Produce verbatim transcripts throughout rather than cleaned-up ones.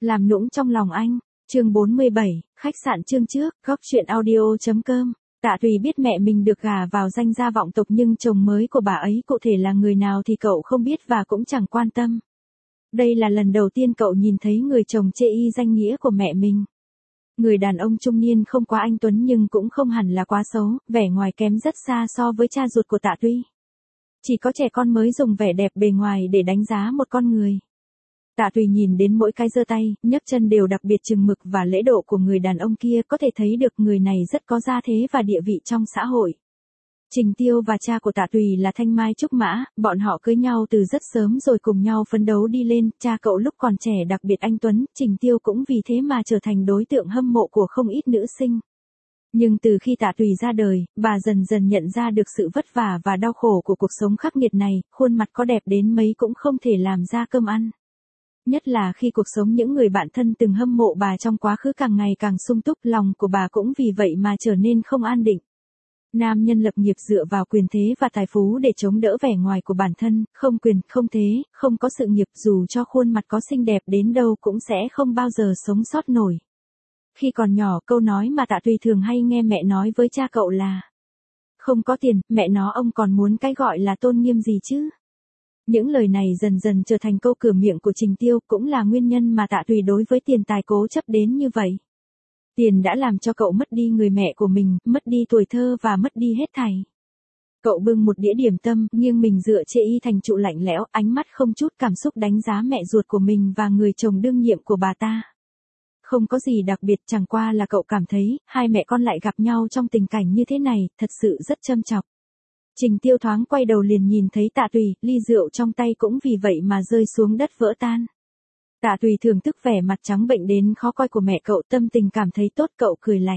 Làm nũng trong lòng anh, chương bốn mươi bảy, khách sạn chương trước, góc chuyện audio.com. Tạ Tùy biết mẹ mình được gả vào danh gia vọng tộc nhưng chồng mới của bà ấy cụ thể là người nào thì cậu không biết và cũng chẳng quan tâm. Đây là lần đầu tiên cậu nhìn thấy người chồng chê y danh nghĩa của mẹ mình. Người đàn ông trung niên không quá anh tuấn nhưng cũng không hẳn là quá xấu, vẻ ngoài kém rất xa so với cha ruột của Tạ Tùy. Chỉ có trẻ con mới dùng vẻ đẹp bề ngoài để đánh giá một con người. Tạ Tùy nhìn đến mỗi cái giơ tay, nhấc chân đều đặc biệt chừng mực và lễ độ của người đàn ông kia, có thể thấy được người này rất có gia thế và địa vị trong xã hội. Trình Tiêu và cha của Tạ Tùy là Thanh Mai Trúc Mã, bọn họ cưới nhau từ rất sớm rồi cùng nhau phấn đấu đi lên, cha cậu lúc còn trẻ đặc biệt anh tuấn, Trình Tiêu cũng vì thế mà trở thành đối tượng hâm mộ của không ít nữ sinh. Nhưng từ khi Tạ Tùy ra đời, bà dần dần nhận ra được sự vất vả và đau khổ của cuộc sống khắc nghiệt này, khuôn mặt có đẹp đến mấy cũng không thể làm ra cơm ăn. Nhất là khi cuộc sống những người bạn thân từng hâm mộ bà trong quá khứ càng ngày càng sung túc, lòng của bà cũng vì vậy mà trở nên không an định. Nam nhân lập nghiệp dựa vào quyền thế và tài phú để chống đỡ vẻ ngoài của bản thân, không quyền, không thế, không có sự nghiệp, dù cho khuôn mặt có xinh đẹp đến đâu cũng sẽ không bao giờ sống sót nổi. Khi còn nhỏ, câu nói mà Tạ Tùy thường hay nghe mẹ nói với cha cậu là: không có tiền, mẹ nó ông còn muốn cái gọi là tôn nghiêm gì chứ? Những lời này dần dần trở thành câu cửa miệng của Trình Tiêu, cũng là nguyên nhân mà Tạ Tùy đối với tiền tài cố chấp đến như vậy. Tiền đã làm cho cậu mất đi người mẹ của mình, mất đi tuổi thơ và mất đi hết thảy. Cậu bưng một đĩa điểm tâm, nghiêng mình dựa chê y thành trụ lạnh lẽo, ánh mắt không chút cảm xúc đánh giá mẹ ruột của mình và người chồng đương nhiệm của bà ta. Không có gì đặc biệt, chẳng qua là cậu cảm thấy, hai mẹ con lại gặp nhau trong tình cảnh như thế này, thật sự rất châm chọc. Trình Tiêu thoáng quay đầu liền nhìn thấy Tạ Tùy, ly rượu trong tay cũng vì vậy mà rơi xuống đất vỡ tan. Tạ Tùy thưởng thức vẻ mặt trắng bệnh đến khó coi của mẹ cậu, tâm tình cảm thấy tốt, cậu cười lạnh.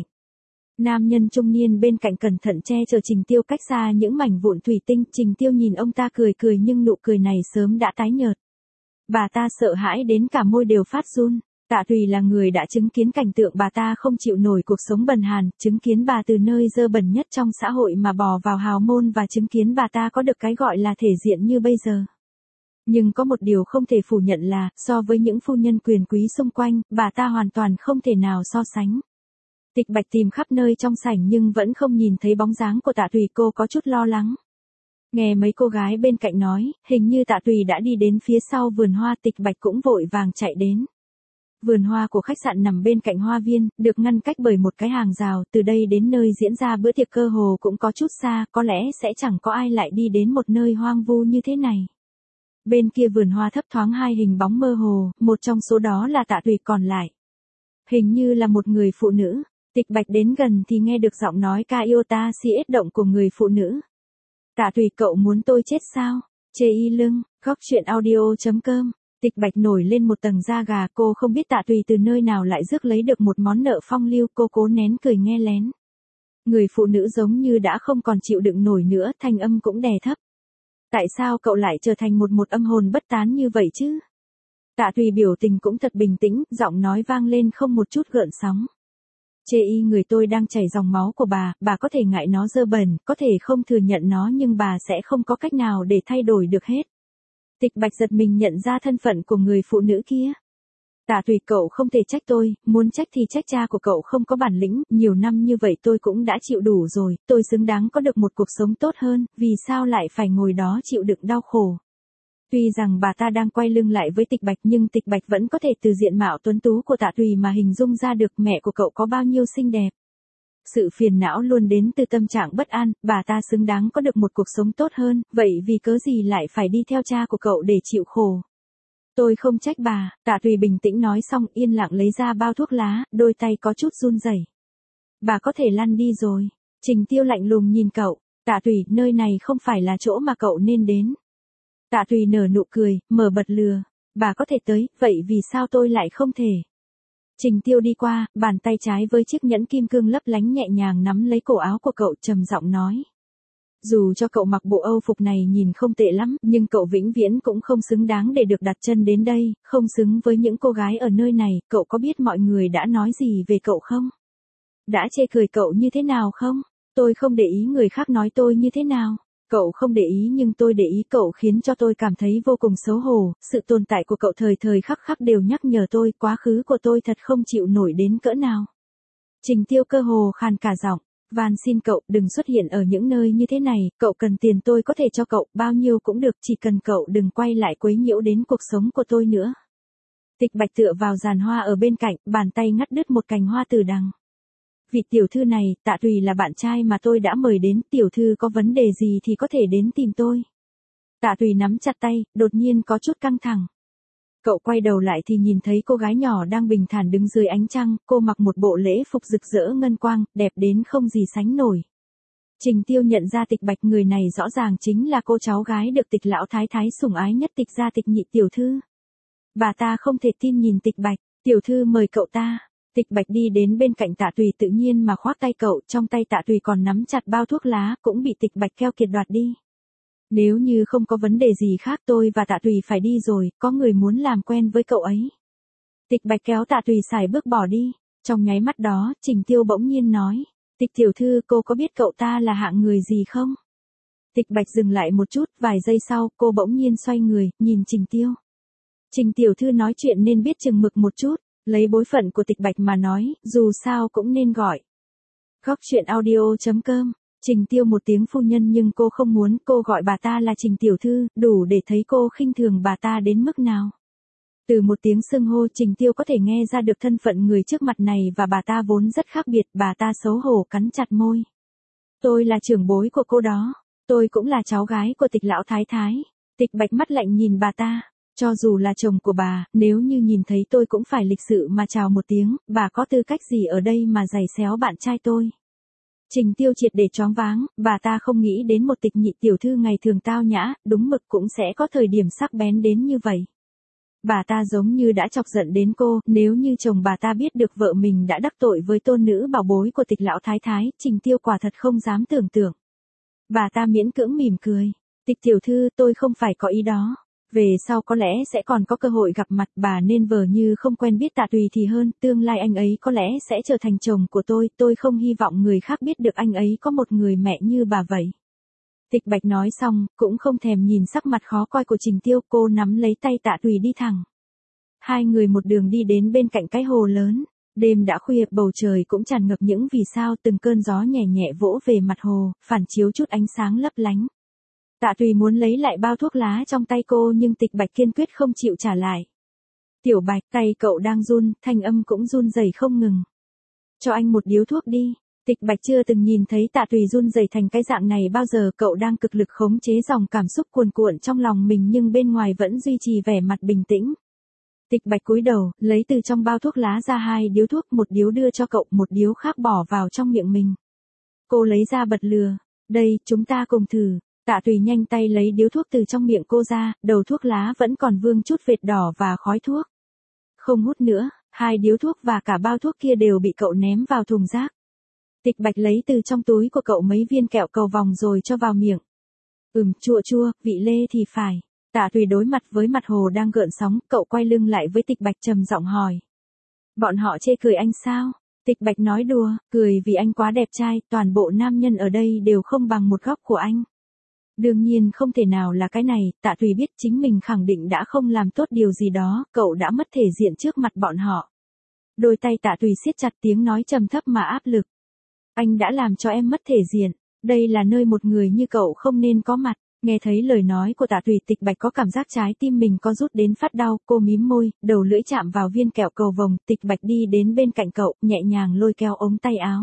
Nam nhân trung niên bên cạnh cẩn thận che chở Trình Tiêu cách xa những mảnh vụn thủy tinh, Trình Tiêu nhìn ông ta cười cười nhưng nụ cười này sớm đã tái nhợt. Bà ta sợ hãi đến cả môi đều phát run. Tạ Tùy là người đã chứng kiến cảnh tượng bà ta không chịu nổi cuộc sống bần hàn, chứng kiến bà từ nơi dơ bẩn nhất trong xã hội mà bò vào hào môn và chứng kiến bà ta có được cái gọi là thể diện như bây giờ. Nhưng có một điều không thể phủ nhận là, so với những phu nhân quyền quý xung quanh, bà ta hoàn toàn không thể nào so sánh. Tịch Bạch tìm khắp nơi trong sảnh nhưng vẫn không nhìn thấy bóng dáng của Tạ Tùy, cô có chút lo lắng. Nghe mấy cô gái bên cạnh nói, hình như Tạ Tùy đã đi đến phía sau vườn hoa, Tịch Bạch cũng vội vàng chạy đến. Vườn hoa của khách sạn nằm bên cạnh hoa viên, được ngăn cách bởi một cái hàng rào, từ đây đến nơi diễn ra bữa tiệc cơ hồ cũng có chút xa, có lẽ sẽ chẳng có ai lại đi đến một nơi hoang vu như thế này. Bên kia vườn hoa thấp thoáng hai hình bóng mơ hồ, một trong số đó là Tạ Tùy, còn lại hình như là một người phụ nữ. Tịch Bạch đến gần thì nghe được giọng nói ca iota si ết động của người phụ nữ. Tạ Tùy, cậu muốn tôi chết sao? Chê y lưng, góc chuyện audio.com. Tịch Bạch nổi lên một tầng da gà, cô không biết Tạ Tùy từ nơi nào lại rước lấy được một món nợ phong lưu, cô cố nén cười nghe lén. Người phụ nữ giống như đã không còn chịu đựng nổi nữa, thanh âm cũng đè thấp. Tại sao cậu lại trở thành một một âm hồn bất tán như vậy chứ? Tạ Tùy biểu tình cũng thật bình tĩnh, giọng nói vang lên không một chút gợn sóng. Chê y, người tôi đang chảy dòng máu của bà, bà có thể ngại nó dơ bẩn, có thể không thừa nhận nó nhưng bà sẽ không có cách nào để thay đổi được hết. Tịch Bạch giật mình nhận ra thân phận của người phụ nữ kia. Tạ Tùy, cậu không thể trách tôi, muốn trách thì trách cha của cậu không có bản lĩnh, nhiều năm như vậy tôi cũng đã chịu đủ rồi, tôi xứng đáng có được một cuộc sống tốt hơn, vì sao lại phải ngồi đó chịu đựng đau khổ. Tuy rằng bà ta đang quay lưng lại với Tịch Bạch nhưng Tịch Bạch vẫn có thể từ diện mạo tuấn tú của Tạ Tùy mà hình dung ra được mẹ của cậu có bao nhiêu xinh đẹp. Sự phiền não luôn đến từ tâm trạng bất an, bà ta xứng đáng có được một cuộc sống tốt hơn, vậy vì cớ gì lại phải đi theo cha của cậu để chịu khổ. Tôi không trách bà, Tạ Tùy bình tĩnh nói xong yên lặng lấy ra bao thuốc lá, đôi tay có chút run rẩy. Bà có thể lăn đi rồi. Trình Tiêu lạnh lùng nhìn cậu. Tạ Tùy, nơi này không phải là chỗ mà cậu nên đến. Tạ Tùy nở nụ cười, mở bật lừa. Bà có thể tới, vậy vì sao tôi lại không thể? Trình Tiêu đi qua, bàn tay trái với chiếc nhẫn kim cương lấp lánh nhẹ nhàng nắm lấy cổ áo của cậu, trầm giọng nói. Dù cho cậu mặc bộ Âu phục này nhìn không tệ lắm, nhưng cậu vĩnh viễn cũng không xứng đáng để được đặt chân đến đây, không xứng với những cô gái ở nơi này, cậu có biết mọi người đã nói gì về cậu không? Đã chê cười cậu như thế nào không? Tôi không để ý người khác nói tôi như thế nào. Cậu không để ý nhưng tôi để ý, cậu khiến cho tôi cảm thấy vô cùng xấu hổ, sự tồn tại của cậu thời thời khắc khắc đều nhắc nhở tôi quá khứ của tôi thật không chịu nổi đến cỡ nào. Trình Tiêu cơ hồ khàn cả giọng, van xin cậu đừng xuất hiện ở những nơi như thế này, cậu cần tiền tôi có thể cho cậu, bao nhiêu cũng được, chỉ cần cậu đừng quay lại quấy nhiễu đến cuộc sống của tôi nữa. Tịch Bạch tựa vào giàn hoa ở bên cạnh, bàn tay ngắt đứt một cành hoa tử đằng. Vị tiểu thư này, Tạ Tùy là bạn trai mà tôi đã mời đến, tiểu thư có vấn đề gì thì có thể đến tìm tôi. Tạ Tùy nắm chặt tay, đột nhiên có chút căng thẳng. Cậu quay đầu lại thì nhìn thấy cô gái nhỏ đang bình thản đứng dưới ánh trăng, cô mặc một bộ lễ phục rực rỡ ngân quang, đẹp đến không gì sánh nổi. Trình Tiêu nhận ra Tịch Bạch, người này rõ ràng chính là cô cháu gái được Tịch lão thái thái sủng ái nhất Tịch gia Tịch nhị tiểu thư. Bà ta không thể tin nhìn Tịch Bạch, tiểu thư mời cậu ta. Tịch Bạch đi đến bên cạnh Tạ Tùy tự nhiên mà khoác tay cậu, trong tay Tạ Tùy còn nắm chặt bao thuốc lá, cũng bị Tịch Bạch keo kiệt đoạt đi. Nếu như không có vấn đề gì khác tôi và Tạ Tùy phải đi rồi, có người muốn làm quen với cậu ấy. Tịch Bạch kéo Tạ Tùy xài bước bỏ đi, trong nháy mắt đó, Trình Tiêu bỗng nhiên nói, Tịch tiểu thư cô có biết cậu ta là hạng người gì không? Tịch Bạch dừng lại một chút, vài giây sau, cô bỗng nhiên xoay người, nhìn Trình Tiêu. Trình tiểu thư nói chuyện nên biết chừng mực một chút, lấy bối phận của Tịch Bạch mà nói, dù sao cũng nên gọi. Góc truyện audio chấm com. Trình Tiêu một tiếng phu nhân nhưng cô không muốn, cô gọi bà ta là Trình tiểu thư, đủ để thấy cô khinh thường bà ta đến mức nào. Từ một tiếng xưng hô, Trình Tiêu có thể nghe ra được thân phận người trước mặt này và bà ta vốn rất khác biệt, bà ta xấu hổ cắn chặt môi. Tôi là trưởng bối của cô đó, tôi cũng là cháu gái của Tịch lão thái thái. Tịch Bạch mắt lạnh nhìn bà ta, cho dù là chồng của bà, nếu như nhìn thấy tôi cũng phải lịch sự mà chào một tiếng, bà có tư cách gì ở đây mà giày xéo bạn trai tôi. Trình Tiêu triệt để choáng váng, bà ta không nghĩ đến một Tịch nhị tiểu thư ngày thường tao nhã, đúng mực cũng sẽ có thời điểm sắc bén đến như vậy. Bà ta giống như đã chọc giận đến cô, nếu như chồng bà ta biết được vợ mình đã đắc tội với tôn nữ bảo bối của Tịch lão thái thái, Trình Tiêu quả thật không dám tưởng tượng. Bà ta miễn cưỡng mỉm cười, Tịch tiểu thư tôi không phải có ý đó. Về sau có lẽ sẽ còn có cơ hội gặp mặt, bà nên vờ như không quen biết Tạ Tùy thì hơn, tương lai anh ấy có lẽ sẽ trở thành chồng của tôi, tôi không hy vọng người khác biết được anh ấy có một người mẹ như bà vậy. Tịch Bạch nói xong, cũng không thèm nhìn sắc mặt khó coi của Trình Tiêu, cô nắm lấy tay Tạ Tùy đi thẳng. Hai người một đường đi đến bên cạnh cái hồ lớn, đêm đã khuya, bầu trời cũng tràn ngập những vì sao, từng cơn gió nhẹ nhẹ vỗ về mặt hồ, phản chiếu chút ánh sáng lấp lánh. Tạ Tùy muốn lấy lại bao thuốc lá trong tay cô nhưng Tịch Bạch kiên quyết không chịu trả lại. Tiểu Bạch, tay cậu đang run, thanh âm cũng run rẩy không ngừng. Cho anh một điếu thuốc đi. Tịch Bạch chưa từng nhìn thấy Tạ Tùy run rẩy thành cái dạng này bao giờ, cậu đang cực lực khống chế dòng cảm xúc cuồn cuộn trong lòng mình nhưng bên ngoài vẫn duy trì vẻ mặt bình tĩnh. Tịch Bạch cúi đầu, lấy từ trong bao thuốc lá ra hai điếu thuốc, một điếu đưa cho cậu, một điếu khác bỏ vào trong miệng mình. Cô lấy ra bật lửa. Đây, chúng ta cùng thử. Tạ Tùy nhanh tay lấy điếu thuốc từ trong miệng cô ra, đầu thuốc lá vẫn còn vương chút vệt đỏ và khói thuốc. Không hút nữa, hai điếu thuốc và cả bao thuốc kia đều bị cậu ném vào thùng rác. Tịch Bạch lấy từ trong túi của cậu mấy viên kẹo cầu vòng rồi cho vào miệng. Ừm, chua chua, vị lê thì phải. Tạ Tùy đối mặt với mặt hồ đang gợn sóng, cậu quay lưng lại với Tịch Bạch trầm giọng hỏi. Bọn họ chê cười anh sao? Tịch Bạch nói đùa, cười vì anh quá đẹp trai, toàn bộ nam nhân ở đây đều không bằng một góc của anh. Đương nhiên không thể nào là cái này, Tạ Tùy biết chính mình khẳng định đã không làm tốt điều gì đó, cậu đã mất thể diện trước mặt bọn họ. Đôi tay Tạ Tùy siết chặt, tiếng nói trầm thấp mà áp lực. Anh đã làm cho em mất thể diện, đây là nơi một người như cậu không nên có mặt. Nghe thấy lời nói của Tạ Tùy, Tịch Bạch có cảm giác trái tim mình có rút đến phát đau, cô mím môi, đầu lưỡi chạm vào viên kẹo cầu vồng, Tịch Bạch đi đến bên cạnh cậu, nhẹ nhàng lôi kéo ống tay áo.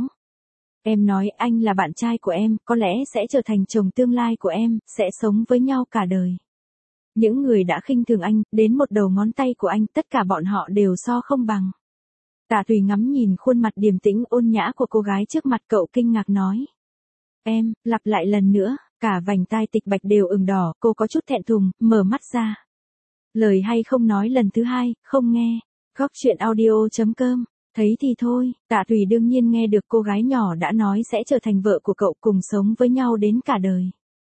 Em nói anh là bạn trai của em, có lẽ sẽ trở thành chồng tương lai của em, sẽ sống với nhau cả đời. Những người đã khinh thường anh, đến một đầu ngón tay của anh, tất cả bọn họ đều so không bằng. Tạ Tùy ngắm nhìn khuôn mặt điềm tĩnh ôn nhã của cô gái trước mặt cậu, kinh ngạc nói. Em, lặp lại lần nữa, cả vành tai Tịch Bạch đều ửng đỏ, cô có chút thẹn thùng, mở mắt ra. Lời hay không nói lần thứ hai, không nghe. Góc truyện audio chấm com. Thấy thì thôi, Tạ Tùy đương nhiên nghe được cô gái nhỏ đã nói sẽ trở thành vợ của cậu, cùng sống với nhau đến cả đời.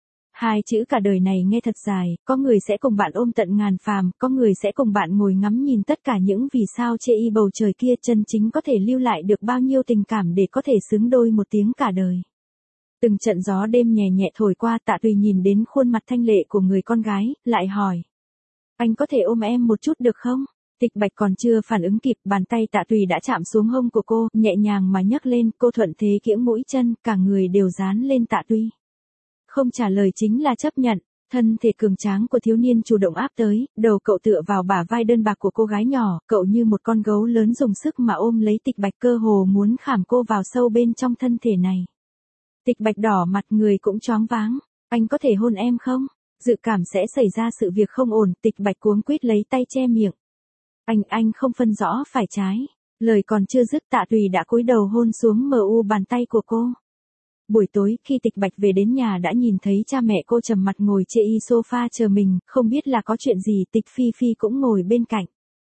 Hai chữ cả đời này nghe thật dài, có người sẽ cùng bạn ôm tận ngàn phàm, có người sẽ cùng bạn ngồi ngắm nhìn tất cả những vì sao chê y bầu trời kia, chân chính có thể lưu lại được bao nhiêu tình cảm để có thể xứng đôi một tiếng cả đời. Từng trận gió đêm nhẹ nhẹ thổi qua, Tạ Tùy nhìn đến khuôn mặt thanh lệ của người con gái, lại hỏi. Anh có thể ôm em một chút được không? Tịch Bạch còn chưa phản ứng kịp, bàn tay Tạ Tùy đã chạm xuống hông của cô, nhẹ nhàng mà nhấc lên, cô thuận thế kiễng mũi chân, cả người đều dán lên Tạ Tùy. Không trả lời chính là chấp nhận. Thân thể cường tráng của thiếu niên chủ động áp tới, đầu cậu tựa vào bả vai đơn bạc của cô gái nhỏ, cậu như một con gấu lớn dùng sức mà ôm lấy Tịch Bạch, cơ hồ muốn khảm cô vào sâu bên trong thân thể này. Tịch Bạch đỏ mặt, người cũng choáng váng. Anh có thể hôn em không? Dự cảm sẽ xảy ra sự việc không ổn, Tịch Bạch cuống quýt lấy tay che miệng. Anh, anh không phân rõ phải trái. Lời còn chưa dứt, Tạ Tùy đã cúi đầu hôn xuống mờ u bàn tay của cô. Buổi tối, khi Tịch Bạch về đến nhà đã nhìn thấy cha mẹ cô trầm mặt ngồi chê y sofa chờ mình, không biết là có chuyện gì, Tịch Phi Phi cũng ngồi bên cạnh.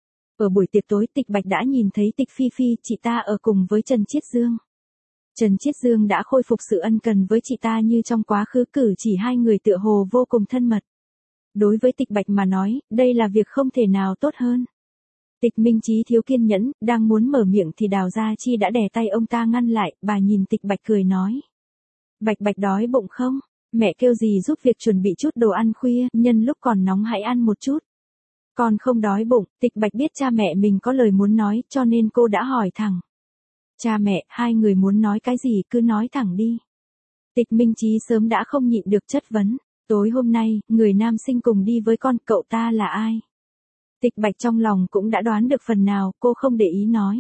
Ở buổi tiệc tối, Tịch Bạch đã nhìn thấy Tịch Phi Phi, chị ta ở cùng với Trần Chiết Dương. Trần Chiết Dương đã khôi phục sự ân cần với chị ta như trong quá khứ, cử chỉ hai người tựa hồ vô cùng thân mật. Đối với Tịch Bạch mà nói, đây là việc không thể nào tốt hơn. Tịch Minh Chí thiếu kiên nhẫn, đang muốn mở miệng thì Đào Gia Chi đã đè tay ông ta ngăn lại, bà nhìn Tịch Bạch cười nói. Bạch Bạch đói bụng không? Mẹ kêu gì giúp việc chuẩn bị chút đồ ăn khuya, nhân lúc còn nóng hãy ăn một chút. Con không đói bụng, Tịch Bạch biết cha mẹ mình có lời muốn nói, cho nên cô đã hỏi thẳng. Cha mẹ, hai người muốn nói cái gì cứ nói thẳng đi. Tịch Minh Chí sớm đã không nhịn được chất vấn. Tối hôm nay, người nam sinh cùng đi với con, cậu ta là ai? Tịch Bạch trong lòng cũng đã đoán được phần nào, cô không để ý nói.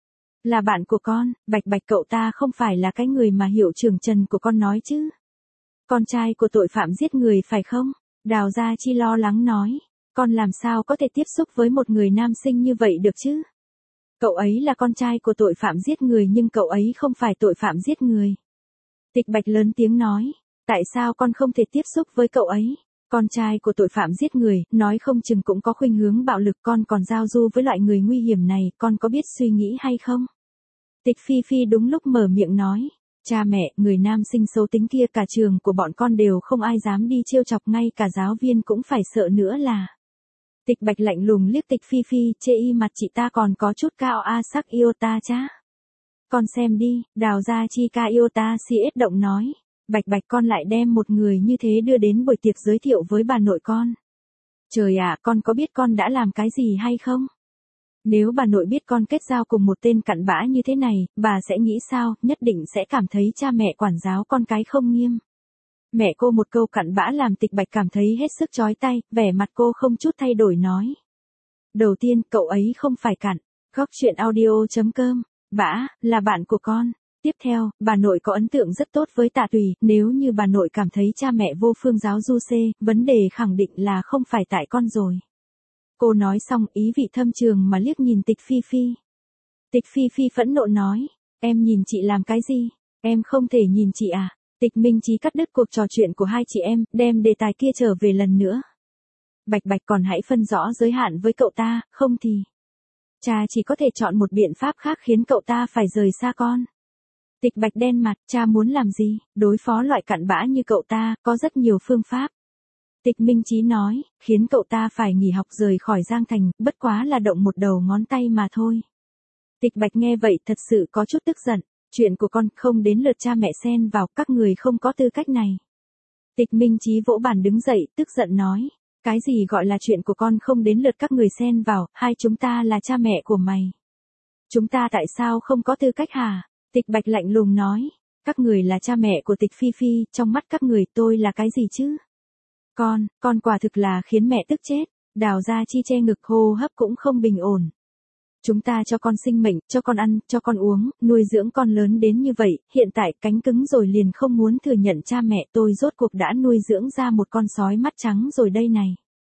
Là bạn của con, Bạch Bạch cậu ta không phải là cái người mà hiệu trưởng Trần của con nói chứ. Con trai của tội phạm giết người phải không? Đào Gia Chi lo lắng nói. Con làm sao có thể tiếp xúc với một người nam sinh như vậy được chứ? Cậu ấy là con trai của tội phạm giết người nhưng cậu ấy không phải tội phạm giết người. Tịch Bạch lớn tiếng nói. Tại sao con không thể tiếp xúc với cậu ấy? Con trai của tội phạm giết người, nói không chừng cũng có khuynh hướng bạo lực, con còn giao du với loại người nguy hiểm này, con có biết suy nghĩ hay không? Tịch Phi Phi đúng lúc mở miệng nói. Cha mẹ, người nam sinh xấu tính kia cả trường của bọn con đều không ai dám đi trêu chọc, ngay cả giáo viên cũng phải sợ nữa là. Tịch Bạch lạnh lùng liếc Tịch Phi Phi, chê y mặt chị ta còn có chút cao a sắc yêu ta chá. Con xem đi, Đào Gia Chi ca yêu ta si ết động nói. Bạch Bạch con lại đem một người như thế đưa đến buổi tiệc giới thiệu với bà nội con. Trời ạ, con có biết con đã làm cái gì hay không? Nếu bà nội biết con kết giao cùng một tên cặn bã như thế này, bà sẽ nghĩ sao, nhất định sẽ cảm thấy cha mẹ quản giáo con cái không nghiêm. Mẹ cô một câu cặn bã làm Tịch Bạch cảm thấy hết sức chói tay, vẻ mặt cô không chút thay đổi nói. Đầu tiên, cậu ấy không phải cặn. Góc truyện audio chấm com, bã, là bạn của con. Tiếp theo, bà nội có ấn tượng rất tốt với Tạ Tùy, nếu như bà nội cảm thấy cha mẹ vô phương giáo du xê, vấn đề khẳng định là không phải tại con rồi. Cô nói xong ý vị thâm trường mà liếc nhìn Tịch Phi Phi. Tịch Phi Phi phẫn nộ nói, em nhìn chị làm cái gì? Em không thể nhìn chị à? Tịch Minh Chí cắt đứt cuộc trò chuyện của hai chị em, đem đề tài kia trở về lần nữa. Bạch Bạch còn hãy phân rõ giới hạn với cậu ta, không thì. Cha chỉ có thể chọn một biện pháp khác khiến cậu ta phải rời xa con. Tịch Bạch đen mặt, cha muốn làm gì? Đối phó loại cặn bã như cậu ta, có rất nhiều phương pháp. Tịch Minh Chí nói, khiến cậu ta phải nghỉ học rời khỏi Giang Thành, bất quá là động một đầu ngón tay mà thôi. Tịch Bạch nghe vậy thật sự có chút tức giận, chuyện của con không đến lượt cha mẹ xen vào, các người không có tư cách này. Tịch Minh Chí vỗ bàn đứng dậy, tức giận nói, cái gì gọi là chuyện của con không đến lượt các người xen vào, hai chúng ta là cha mẹ của mày. Chúng ta tại sao không có tư cách hả? Tịch Bạch lạnh lùng nói, các người là cha mẹ của Tịch Phi Phi, trong mắt các người tôi là cái gì chứ? Con, con quả thực là khiến mẹ tức chết. Đào Gia Chi che ngực, hô hấp cũng không bình ổn. Chúng ta cho con sinh mệnh, cho con ăn, cho con uống, nuôi dưỡng con lớn đến như vậy, hiện tại cánh cứng rồi liền không muốn thừa nhận cha mẹ tôi rốt cuộc đã nuôi dưỡng ra một con sói mắt trắng rồi đây này.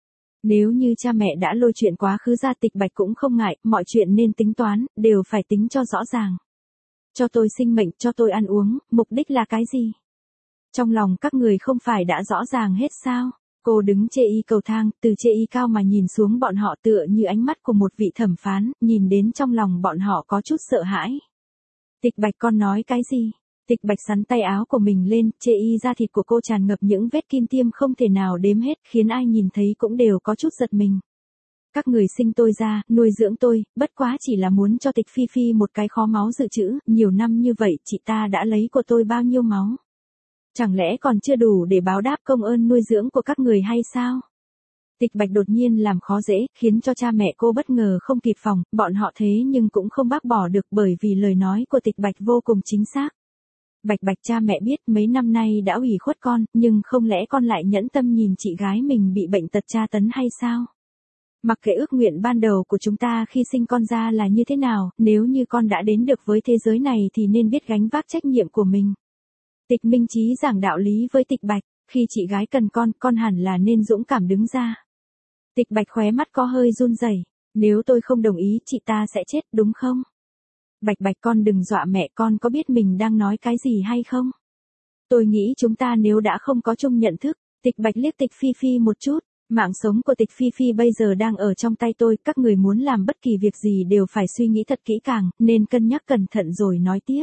Nếu như cha mẹ đã lôi chuyện quá khứ ra, Tịch Bạch cũng không ngại, mọi chuyện nên tính toán, đều phải tính cho rõ ràng. Cho tôi sinh mệnh, cho tôi ăn uống, mục đích là cái gì? Trong lòng các người không phải đã rõ ràng hết sao? Cô đứng chê y cầu thang, từ chê y cao mà nhìn xuống bọn họ tựa như ánh mắt của một vị thẩm phán, nhìn đến trong lòng bọn họ có chút sợ hãi. Tịch Bạch con nói cái gì? Tịch Bạch sắn tay áo của mình lên, chê y da thịt của cô tràn ngập những vết kim tiêm không thể nào đếm hết, khiến ai nhìn thấy cũng đều có chút giật mình. Các người sinh tôi ra, nuôi dưỡng tôi, bất quá chỉ là muốn cho Tịch Phi Phi một cái kho máu dự trữ, nhiều năm như vậy chị ta đã lấy của tôi bao nhiêu máu. Chẳng lẽ còn chưa đủ để báo đáp công ơn nuôi dưỡng của các người hay sao? Tịch Bạch đột nhiên làm khó dễ, khiến cho cha mẹ cô bất ngờ không kịp phòng, bọn họ thế nhưng cũng không bác bỏ được bởi vì lời nói của Tịch Bạch vô cùng chính xác. Bạch Bạch, cha mẹ biết mấy năm nay đã ủy khuất con, nhưng không lẽ con lại nhẫn tâm nhìn chị gái mình bị bệnh tật tra tấn hay sao? Mặc kệ ước nguyện ban đầu của chúng ta khi sinh con ra là như thế nào, nếu như con đã đến được với thế giới này thì nên biết gánh vác trách nhiệm của mình. Tịch Minh Chí giảng đạo lý với Tịch Bạch, khi chị gái cần con, con hẳn là nên dũng cảm đứng ra. Tịch Bạch khóe mắt có hơi run rẩy, nếu tôi không đồng ý chị ta sẽ chết đúng không? Bạch Bạch, con đừng dọa mẹ, con có biết mình đang nói cái gì hay không? Tôi nghĩ chúng ta nếu đã không có chung nhận thức. Tịch Bạch liếc Tịch Phi Phi một chút, mạng sống của Tịch Phi Phi bây giờ đang ở trong tay tôi, các người muốn làm bất kỳ việc gì đều phải suy nghĩ thật kỹ càng, nên cân nhắc cẩn thận rồi nói tiếp.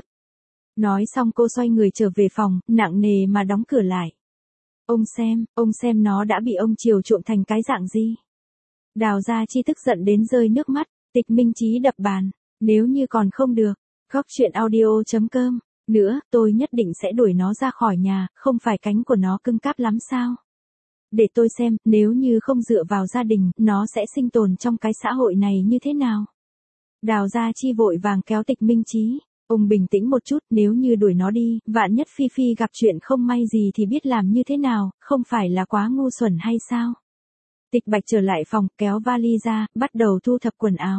Nói xong cô xoay người trở về phòng, nặng nề mà đóng cửa lại. Ông xem, ông xem nó đã bị ông chiều chuộng thành cái dạng gì. Đào Gia Chi tức giận đến rơi nước mắt, Tịch Minh Chí đập bàn, nếu như còn không được, góc chuyện audio chấm com, nữa, tôi nhất định sẽ đuổi nó ra khỏi nhà, không phải cánh của nó cứng cáp lắm sao? Để tôi xem, nếu như không dựa vào gia đình, nó sẽ sinh tồn trong cái xã hội này như thế nào? Đào Gia Chi vội vàng kéo Tịch Minh Chí. Ông bình tĩnh một chút, nếu như đuổi nó đi, vạn nhất Phi Phi gặp chuyện không may gì thì biết làm như thế nào, không phải là quá ngu xuẩn hay sao? Tịch Bạch trở lại phòng, kéo vali ra, bắt đầu thu thập quần áo.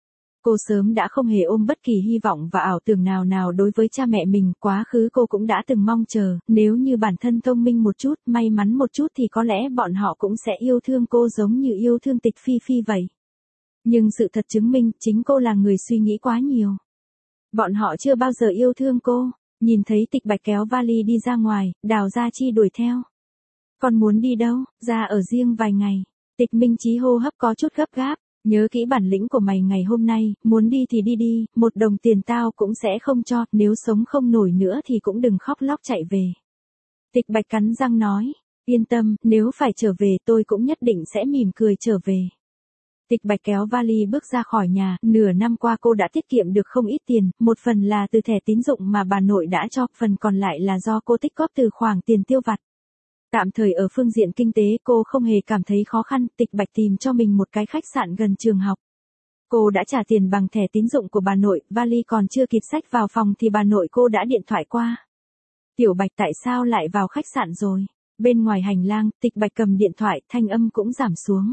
Cô sớm đã không hề ôm bất kỳ hy vọng và ảo tưởng nào nào đối với cha mẹ mình, quá khứ cô cũng đã từng mong chờ, nếu như bản thân thông minh một chút, may mắn một chút thì có lẽ bọn họ cũng sẽ yêu thương cô giống như yêu thương Tịch Phi Phi vậy. Nhưng sự thật chứng minh, chính cô là người suy nghĩ quá nhiều. Bọn họ chưa bao giờ yêu thương cô. Nhìn thấy Tịch Bạch kéo vali đi ra ngoài, Đào Gia Chi đuổi theo. Con muốn đi đâu? Ra ở riêng vài ngày. Tịch Minh Chí hô hấp có chút gấp gáp. Nhớ kỹ bản lĩnh của mày ngày hôm nay, muốn đi thì đi đi, một đồng tiền tao cũng sẽ không cho, nếu sống không nổi nữa thì cũng đừng khóc lóc chạy về. Tịch Bạch cắn răng nói, yên tâm, nếu phải trở về tôi cũng nhất định sẽ mỉm cười trở về. Tịch Bạch kéo vali bước ra khỏi nhà, nửa năm qua cô đã tiết kiệm được không ít tiền, một phần là từ thẻ tín dụng mà bà nội đã cho, phần còn lại là do cô tích góp từ khoản tiền tiêu vặt. Tạm thời ở phương diện kinh tế cô không hề cảm thấy khó khăn, Tịch Bạch tìm cho mình một cái khách sạn gần trường học. Cô đã trả tiền bằng thẻ tín dụng của bà nội, vali còn chưa kịp xách vào phòng thì bà nội cô đã điện thoại qua. Tiểu Bạch, tại sao lại vào khách sạn rồi? Bên ngoài hành lang, Tịch Bạch cầm điện thoại, thanh âm cũng giảm xuống.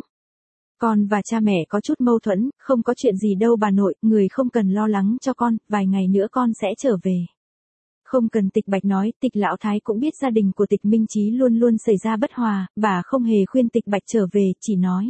Con và cha mẹ có chút mâu thuẫn, không có chuyện gì đâu bà nội, người không cần lo lắng cho con, vài ngày nữa con sẽ trở về. Không cần Tịch Bạch nói, Tịch Lão Thái cũng biết gia đình của Tịch Minh Chí luôn luôn xảy ra bất hòa, bà không hề khuyên Tịch Bạch trở về, chỉ nói.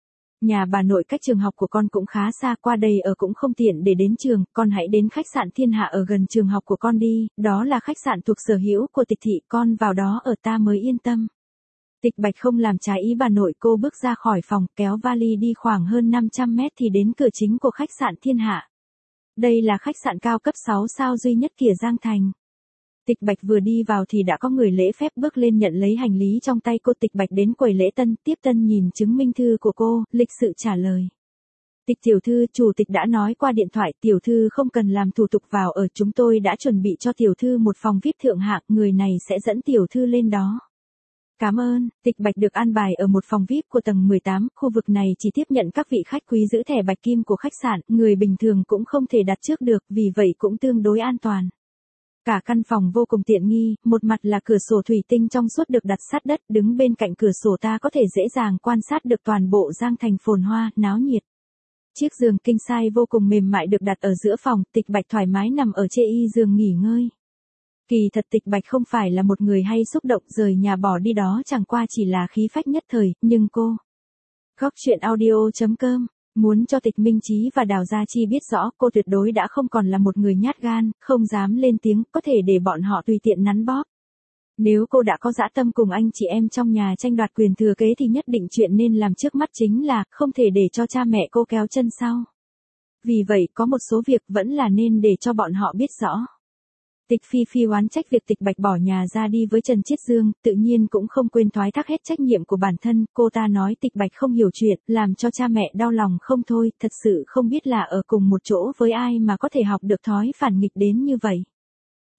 Nhà bà nội cách trường học của con cũng khá xa, qua đây ở cũng không tiện để đến trường, con hãy đến khách sạn Thiên Hạ ở gần trường học của con đi, đó là khách sạn thuộc sở hữu của Tịch thị, con vào đó ở ta mới yên tâm. Tịch Bạch không làm trái ý bà nội, cô bước ra khỏi phòng, kéo vali đi khoảng hơn năm trăm mét thì đến cửa chính của khách sạn Thiên Hạ. Đây là khách sạn cao cấp sáu sao duy nhất Kìa Giang Thành. Tịch Bạch vừa đi vào thì đã có người lễ phép bước lên nhận lấy hành lý trong tay cô. Tịch Bạch đến quầy lễ tân, tiếp tân nhìn chứng minh thư của cô, lịch sự trả lời. Tịch tiểu thư, chủ tịch đã nói qua điện thoại, tiểu thư không cần làm thủ tục vào ở, chúng tôi đã chuẩn bị cho tiểu thư một phòng vi ai pi thượng hạng, người này sẽ dẫn tiểu thư lên đó. Cảm ơn. Tịch Bạch được an bài ở một phòng vi ai pi của tầng mười tám, khu vực này chỉ tiếp nhận các vị khách quý giữ thẻ bạch kim của khách sạn, người bình thường cũng không thể đặt trước được, vì vậy cũng tương đối an toàn. Cả căn phòng vô cùng tiện nghi, một mặt là cửa sổ thủy tinh trong suốt được đặt sát đất, đứng bên cạnh cửa sổ ta có thể dễ dàng quan sát được toàn bộ Giang Thành phồn hoa, náo nhiệt. Chiếc giường king size vô cùng mềm mại được đặt ở giữa phòng, Tịch Bạch thoải mái nằm ở chê y giường nghỉ ngơi. Kỳ thật Tịch Bạch không phải là một người hay xúc động, rời nhà bỏ đi đó chẳng qua chỉ là khí phách nhất thời, nhưng cô. Góc chuyện audio chấm com muốn cho Tịch Minh Chí và Đào Gia Chi biết rõ cô tuyệt đối đã không còn là một người nhát gan, không dám lên tiếng, có thể để bọn họ tùy tiện nắn bóp. Nếu cô đã có dã tâm cùng anh chị em trong nhà tranh đoạt quyền thừa kế thì nhất định chuyện nên làm trước mắt chính là không thể để cho cha mẹ cô kéo chân sau. Vì vậy có một số việc vẫn là nên để cho bọn họ biết rõ. Tịch Phi Phi oán trách việc Tịch Bạch bỏ nhà ra đi với Trần Chiết Dương, tự nhiên cũng không quên thoái thác hết trách nhiệm của bản thân, cô ta nói Tịch Bạch không hiểu chuyện, làm cho cha mẹ đau lòng không thôi, thật sự không biết là ở cùng một chỗ với ai mà có thể học được thói phản nghịch đến như vậy.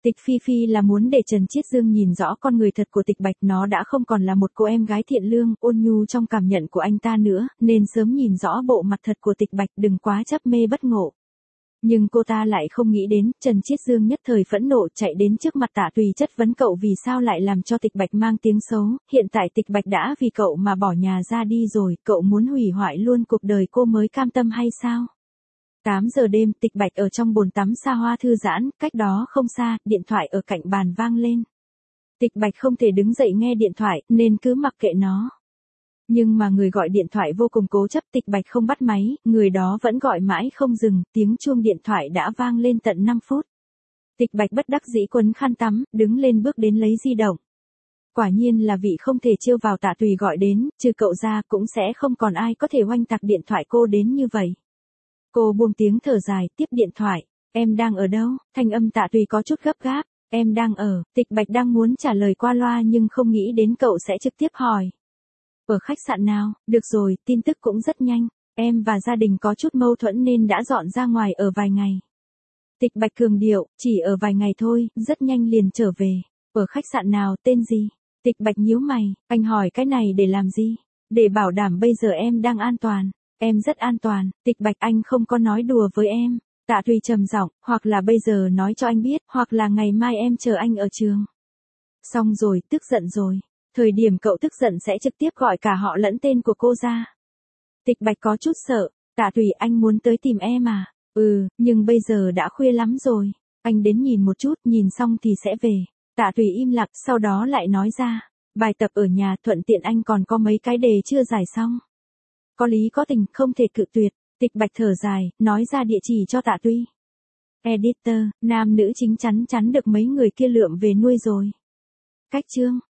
Tịch Phi Phi là muốn để Trần Chiết Dương nhìn rõ con người thật của Tịch Bạch, nó đã không còn là một cô em gái thiện lương, ôn nhu trong cảm nhận của anh ta nữa, nên sớm nhìn rõ bộ mặt thật của Tịch Bạch, đừng quá chấp mê bất ngộ. Nhưng cô ta lại không nghĩ đến, Trần Chiết Dương nhất thời phẫn nộ chạy đến trước mặt Tạ Tùy chất vấn cậu vì sao lại làm cho Tịch Bạch mang tiếng xấu, hiện tại Tịch Bạch đã vì cậu mà bỏ nhà ra đi rồi, cậu muốn hủy hoại luôn cuộc đời cô mới cam tâm hay sao? tám giờ đêm, Tịch Bạch ở trong bồn tắm xa hoa thư giãn, cách đó không xa, điện thoại ở cạnh bàn vang lên. Tịch Bạch không thể đứng dậy nghe điện thoại, nên cứ mặc kệ nó. Nhưng mà người gọi điện thoại vô cùng cố chấp, Tịch Bạch không bắt máy, người đó vẫn gọi mãi không dừng, tiếng chuông điện thoại đã vang lên tận năm phút. Tịch Bạch bất đắc dĩ quấn khăn tắm, đứng lên bước đến lấy di động. Quả nhiên là vị không thể trêu vào Tạ Tùy gọi đến, trừ cậu ra cũng sẽ không còn ai có thể oanh tạc điện thoại cô đến như vậy. Cô buông tiếng thở dài, tiếp điện thoại. Em đang ở đâu? Thanh âm Tạ Tùy có chút gấp gáp. Em đang ở. Tịch Bạch đang muốn trả lời qua loa nhưng không nghĩ đến cậu sẽ trực tiếp hỏi. Ở khách sạn nào? Được rồi, tin tức cũng rất nhanh. Em và gia đình có chút mâu thuẫn nên đã dọn ra ngoài ở vài ngày. Tịch Bạch cường điệu, chỉ ở vài ngày thôi, rất nhanh liền trở về. Ở khách sạn nào, tên gì? Tịch Bạch nhíu mày, anh hỏi cái này để làm gì? Để bảo đảm bây giờ em đang an toàn. Em rất an toàn, Tịch Bạch, anh không có nói đùa với em. Tạ Tùy trầm giọng, hoặc là bây giờ nói cho anh biết, hoặc là ngày mai em chờ anh ở trường. Xong rồi, tức giận rồi. Thời điểm cậu tức giận sẽ trực tiếp gọi cả họ lẫn tên của cô ra. Tịch Bạch có chút sợ, Tạ Tùy, anh muốn tới tìm em à? Ừ, nhưng bây giờ đã khuya lắm rồi. Anh đến nhìn một chút, nhìn xong thì sẽ về. Tạ Tùy im lặng, sau đó lại nói ra. Bài tập ở nhà, thuận tiện anh còn có mấy cái đề chưa giải xong. Có lý có tình, không thể cự tuyệt. Tịch Bạch thở dài, nói ra địa chỉ cho Tạ Tùy. Editor, nam nữ chính chắn chắn được mấy người kia lượm về nuôi rồi. Cách chương.